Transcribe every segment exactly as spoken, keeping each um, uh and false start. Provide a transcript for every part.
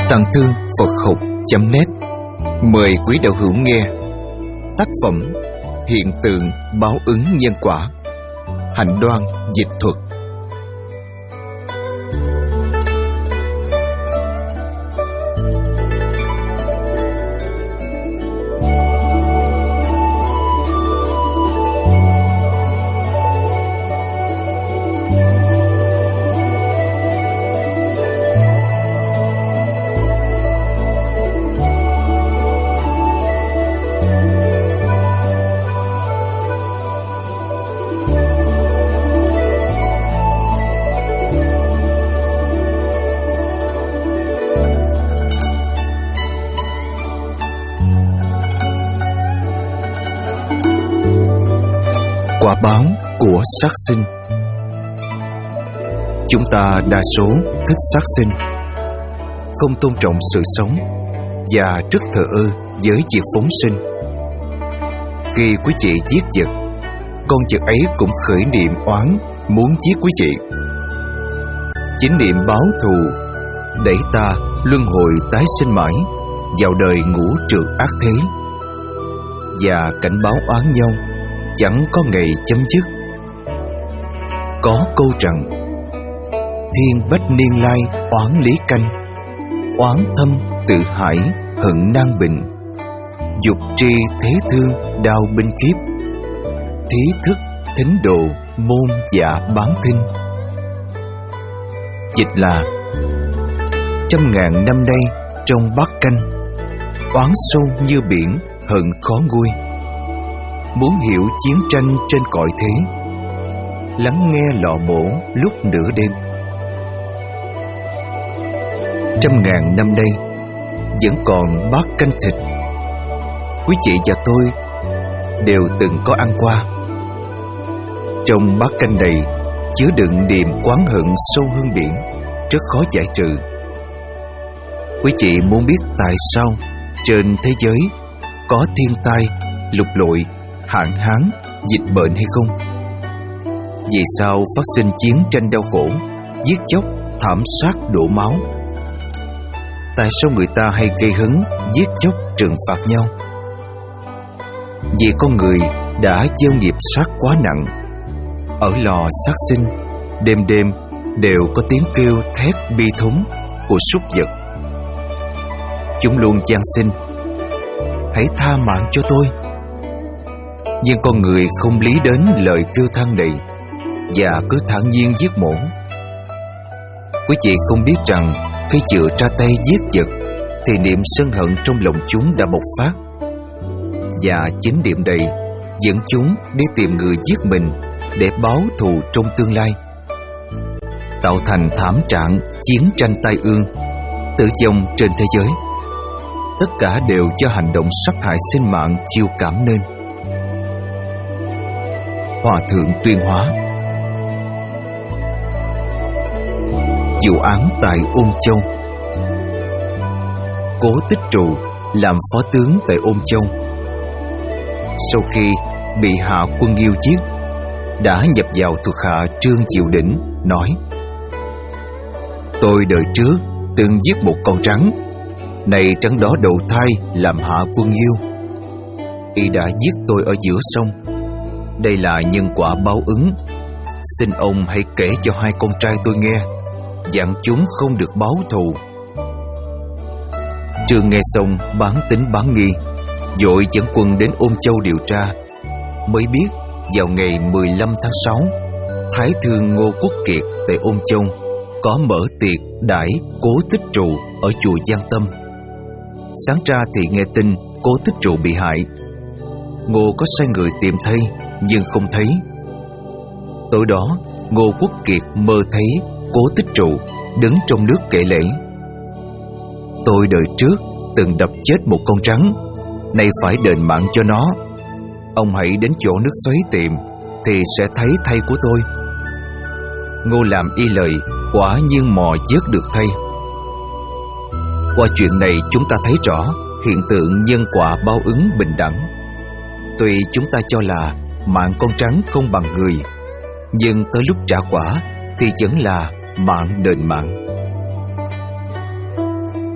Tàng Thư Phật Học chấm net mời quý đạo hữu nghe tác phẩm Hiện tượng báo ứng nhân quả, Hạnh Đoan dịch thuật. Quả báo của sát sinh. Chúng ta đa số thích sát sinh, không tôn trọng sự sống và rất thờ ơ với việc phóng sinh. Khi quý vị giết vật, con vật ấy cũng khởi niệm oán muốn giết quý vị. Chính niệm báo thù đẩy ta luân hồi tái sinh mãi vào đời ngũ trượt ác thế, và cảnh báo oán nhau chẳng có ngày chấm dứt. Có câu rằng: thiên bách niên lai oán lý canh, oán thâm tự hải hận nan bình, dục tri thế thương đao binh kiếp, thí thức thính đồ môn dạ bán thinh. Dịch là: trăm ngàn năm nay trong bát canh, oán sâu như biển hận khó nguôi. Muốn hiểu chiến tranh trên cõi thế, lắng nghe lọ mổ lúc nửa đêm. Trăm ngàn năm nay vẫn còn bát canh thịt, quý chị và tôi đều từng có ăn qua. Trong bát canh này chứa đựng niềm oán hận sâu hơn biển, rất khó giải trừ. Quý chị muốn biết tại sao trên thế giới có thiên tai, lục lội, hạn hán, dịch bệnh hay không? Vì sao phát sinh chiến tranh đau khổ, giết chóc, thảm sát, đổ máu? Tại sao người ta hay gây hấn, giết chóc, trừng phạt nhau? Vì con người đã gieo nghiệp sát quá nặng. Ở lò sát sinh, đêm đêm đều có tiếng kêu thét bi thống của súc vật. Chúng luôn van xin: hãy tha mạng cho tôi. Nhưng con người không lý đến lời kêu than này và cứ thản nhiên giết mổ. Quý vị không biết rằng khi vừa ra tay giết vật thì niệm sân hận trong lòng chúng đã bộc phát, và chính niệm này dẫn chúng đi tìm người giết mình để báo thù trong tương lai, tạo thành thảm trạng chiến tranh tai ương, tử vong trên thế giới. Tất cả đều do hành động sát hại sinh mạng chiêu cảm nên. Hòa thượng Tuyên Hóa. Vụ án tại Ôn Châu. Cố Tích Trụ làm phó tướng tại Ôn Châu. Sau khi bị Hạ Quân Nghiêu giết, đã nhập vào thuộc hạ Trương Diệu Đỉnh, nói: tôi đời trước từng giết một con rắn, này rắn đó đầu thai làm Hạ Quân Nghiêu. Y đã giết tôi ở giữa sông. Đây là nhân quả báo ứng. Xin ông hãy kể cho hai con trai tôi nghe, dặn chúng không được báo thù. Trương nghe xong bán tính bán nghi, vội dẫn quân đến Ôn Châu điều tra. Mới biết vào ngày mười lăm tháng sáu, Thái Thương Ngô Quốc Kiệt tại Ôn Châu có mở tiệc đãi Cố Tích Trụ ở chùa Giang Tâm. Sáng ra thì nghe tin Cố Tích Trụ bị hại. Ngô có sai người tìm thấy nhưng không thấy. Tối đó Ngô Quốc Kiệt mơ thấy Cố Tích Trụ đứng trong nước kể lễ: tôi đời trước từng đập chết một con rắn, nay phải đền mạng cho nó. Ông hãy đến chỗ nước xoáy tìm thì sẽ thấy thây của tôi. Ngô làm y lời, quả nhiên mò vớt được thây. Qua chuyện này chúng ta thấy rõ hiện tượng nhân quả báo ứng bình đẳng. Tuy chúng ta cho là mạng con rắn không bằng người, nhưng tới lúc trả quả thì vẫn là mạng đền mạng.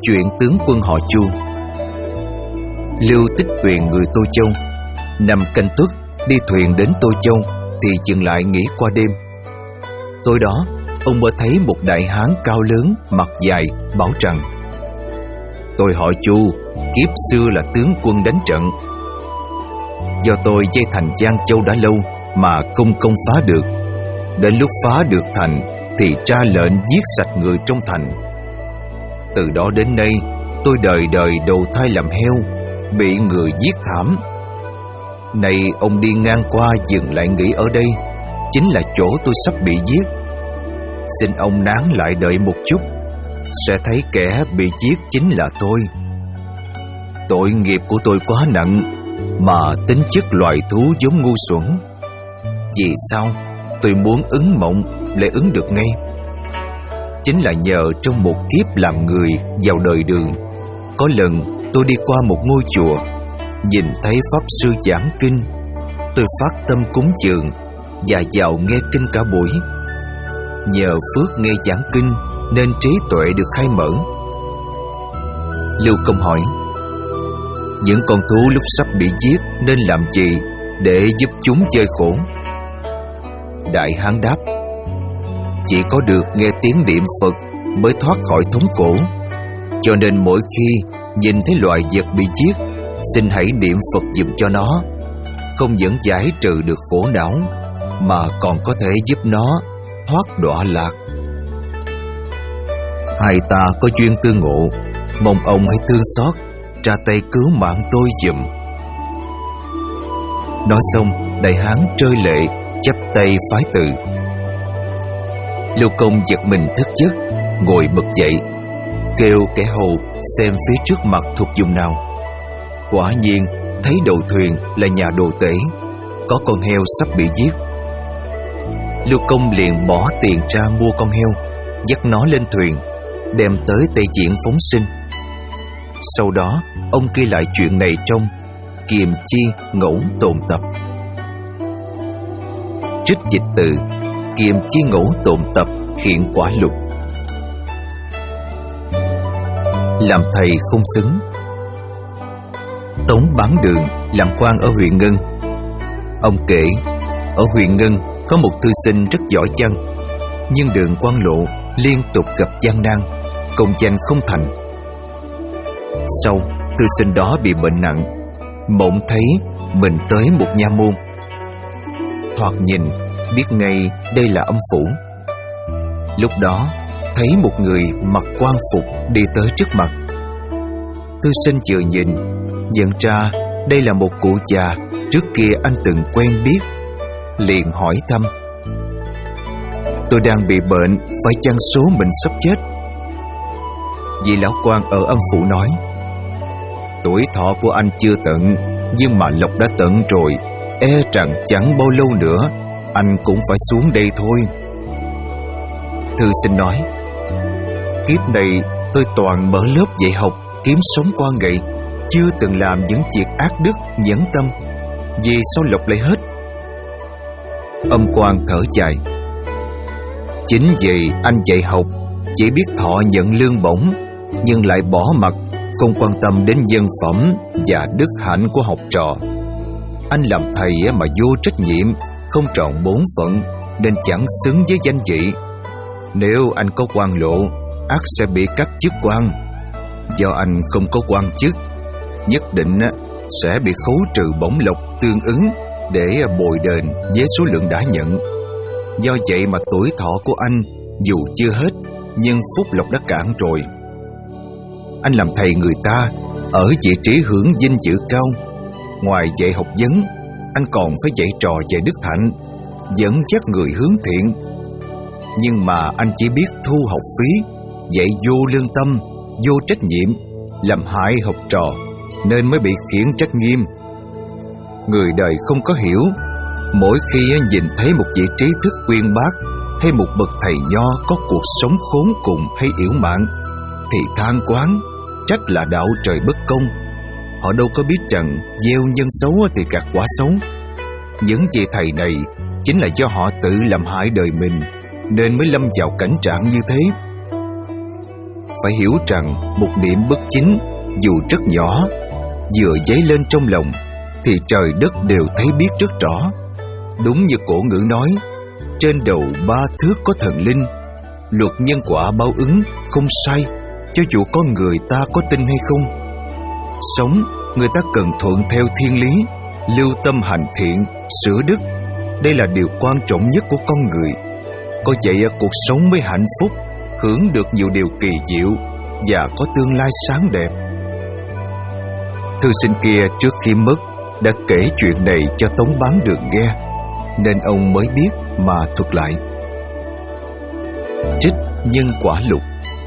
Chuyện tướng quân họ Chu. Lưu Tích Tuyền người Tô Châu, năm Canh Tuất đi thuyền đến Tô Châu thì dừng lại nghỉ qua đêm. Tối đó, ông mơ thấy một đại hán cao lớn, mặt dài, bảo rằng: "Tôi họ Chu, kiếp xưa là tướng quân đánh trận. Do tôi dây thành Giang Châu đã lâu mà không công phá được. Đến lúc phá được thành thì ra lệnh giết sạch người trong thành. Từ đó đến nay, tôi đời đời đầu thai làm heo, bị người giết thảm. Nay ông đi ngang qua dừng lại nghỉ ở đây, chính là chỗ tôi sắp bị giết. Xin ông nán lại đợi một chút, sẽ thấy kẻ bị giết chính là tôi. Tội nghiệp của tôi quá nặng, mà tính chất loài thú giống ngu xuẩn. Vì sao tôi muốn ứng mộng lại ứng được ngay? Chính là nhờ trong một kiếp làm người vào đời đường, có lần tôi đi qua một ngôi chùa, nhìn thấy pháp sư giảng kinh. Tôi phát tâm cúng dường và vào nghe kinh cả buổi. Nhờ phước nghe giảng kinh nên trí tuệ được khai mở." Lưu Công hỏi: "Những con thú lúc sắp bị giết nên làm gì để giúp chúng chơi khổ?" Đại hán đáp: "Chỉ có được nghe tiếng niệm Phật mới thoát khỏi thống khổ. Cho nên mỗi khi nhìn thấy loài vật bị giết, xin hãy niệm Phật giùm cho nó. Không những giải trừ được khổ não, mà còn có thể giúp nó thoát đọa lạc. Hai ta có duyên tương ngộ, mong ông hãy thương xót, ra tay cứu mạng tôi giùm." Nói xong, đại hán rơi lệ, chắp tay phái từ. Lưu Công giật mình thức giấc, ngồi bật dậy, kêu kẻ hầu xem phía trước mặt thuộc vùng nào. Quả nhiên thấy đầu thuyền là nhà đồ tể, có con heo sắp bị giết. Lưu Công liền bỏ tiền ra mua con heo, dắt nó lên thuyền, đem tới Tây Diễn phóng sinh. Sau đó ông ghi lại chuyện này trong Kiềm Chi Ngẫu Tồn Tập. Trích dịch từ Kiềm Chi Ngẫu Tồn Tập Hiện Quả Lục. Làm thầy không xứng. Tống Bán Đường làm quan ở huyện Ngân. Ông kể ở huyện Ngân có một thư sinh rất giỏi văn, nhưng đường quan lộ liên tục gặp gian nan, công danh không thành. Sau, thư sinh đó bị bệnh nặng, mộng thấy mình tới một nha môn. Thoạt nhìn biết ngay đây là âm phủ. Lúc đó thấy một người mặc quan phục đi tới trước mặt. Thư sinh vừa nhìn, nhận ra đây là một cụ già trước kia anh từng quen biết, liền hỏi thăm: "Tôi đang bị bệnh, phải chăng số mình sắp chết?" Vị lão quan ở âm phủ nói: "Tuổi thọ của anh chưa tận, nhưng mà lộc đã tận rồi, e rằng chẳng bao lâu nữa anh cũng phải xuống đây thôi." Thư sinh nói: "Kiếp này tôi toàn mở lớp dạy học kiếm sống qua ngày, chưa từng làm những việc ác đức nhẫn tâm, vì sao lộc lại hết?" Âm quan thở dài: "Chính vì anh dạy học chỉ biết thọ nhận lương bổng, nhưng lại bỏ mặc, không quan tâm đến nhân phẩm và đức hạnh của học trò. Anh làm thầy mà vô trách nhiệm, không trọn bổn phận, nên chẳng xứng với danh vị. Nếu anh có quan lộ, ắt sẽ bị cắt chức quan. Do anh không có quan chức, nhất định sẽ bị khấu trừ bổng lộc tương ứng để bồi đền với số lượng đã nhận. Do vậy mà tuổi thọ của anh dù chưa hết, nhưng phúc lộc đã cạn rồi. Anh làm thầy người ta ở vị trí hưởng vinh dự cao, ngoài dạy học vấn, anh còn phải dạy trò về đức hạnh, dẫn dắt người hướng thiện. Nhưng mà anh chỉ biết thu học phí, dạy vô lương tâm, vô trách nhiệm, làm hại học trò, nên mới bị khiển trách nghiêm. Người đời không có hiểu, mỗi khi nhìn thấy một vị trí thức uyên bác hay một bậc thầy nho có cuộc sống khốn cùng hay yểu mạn, thì than quán, trách là đạo trời bất công. Họ đâu có biết rằng gieo nhân xấu thì gặt quả xấu. Những vị thầy này chính là do họ tự làm hại đời mình, nên mới lâm vào cảnh trạng như thế. phải hiểu rằng một niệm bất chính dù rất nhỏ, vừa dấy lên trong lòng thì trời đất đều thấy biết rất rõ. Đúng như cổ ngữ nói, trên đầu ba thước có thần linh. Luật nhân quả báo ứng không sai, cho dù con người ta có tin hay không. Sống, người ta cần thuận theo thiên lý, lưu tâm hành thiện, sửa đức. Đây là điều quan trọng nhất của con người. Có vậy cuộc sống mới hạnh phúc, hưởng được nhiều điều kỳ diệu và có tương lai sáng đẹp. Thư sinh kia trước khi mất đã kể chuyện này cho Tống Bán Đường nghe, nên ông mới biết mà thuật lại. Trích Nhân Quả Lục.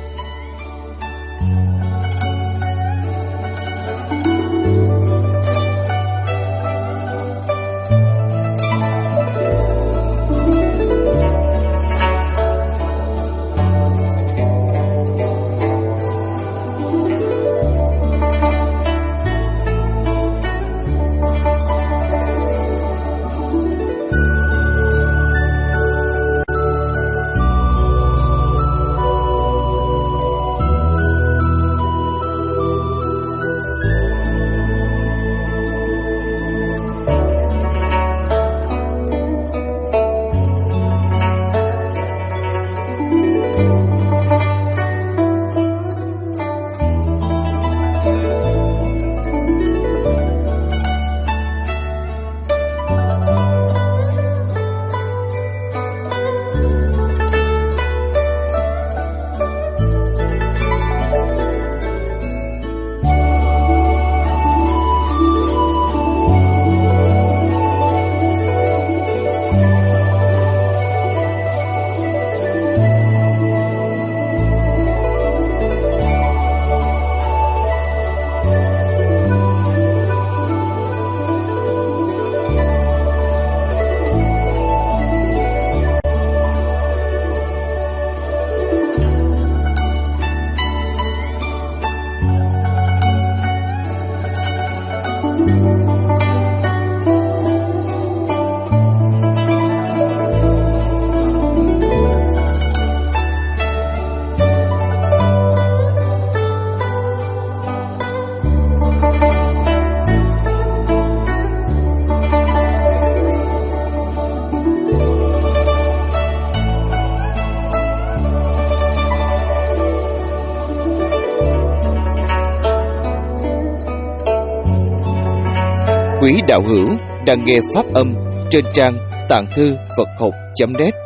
Quý đạo hữu đang nghe pháp âm trên trang tạng thư Phật học chấm net.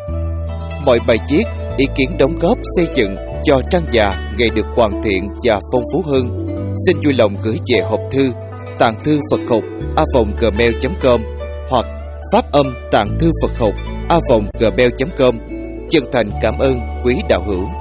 Mọi bài viết, ý kiến đóng góp xây dựng cho trang già ngày được hoàn thiện và phong phú hơn, xin vui lòng gửi về hộp thư tạng thư Phật học a vòng gmail chấm com hoặc pháp âm tạng thư Phật học a vòng gmail chấm com. Chân thành cảm ơn quý đạo hữu.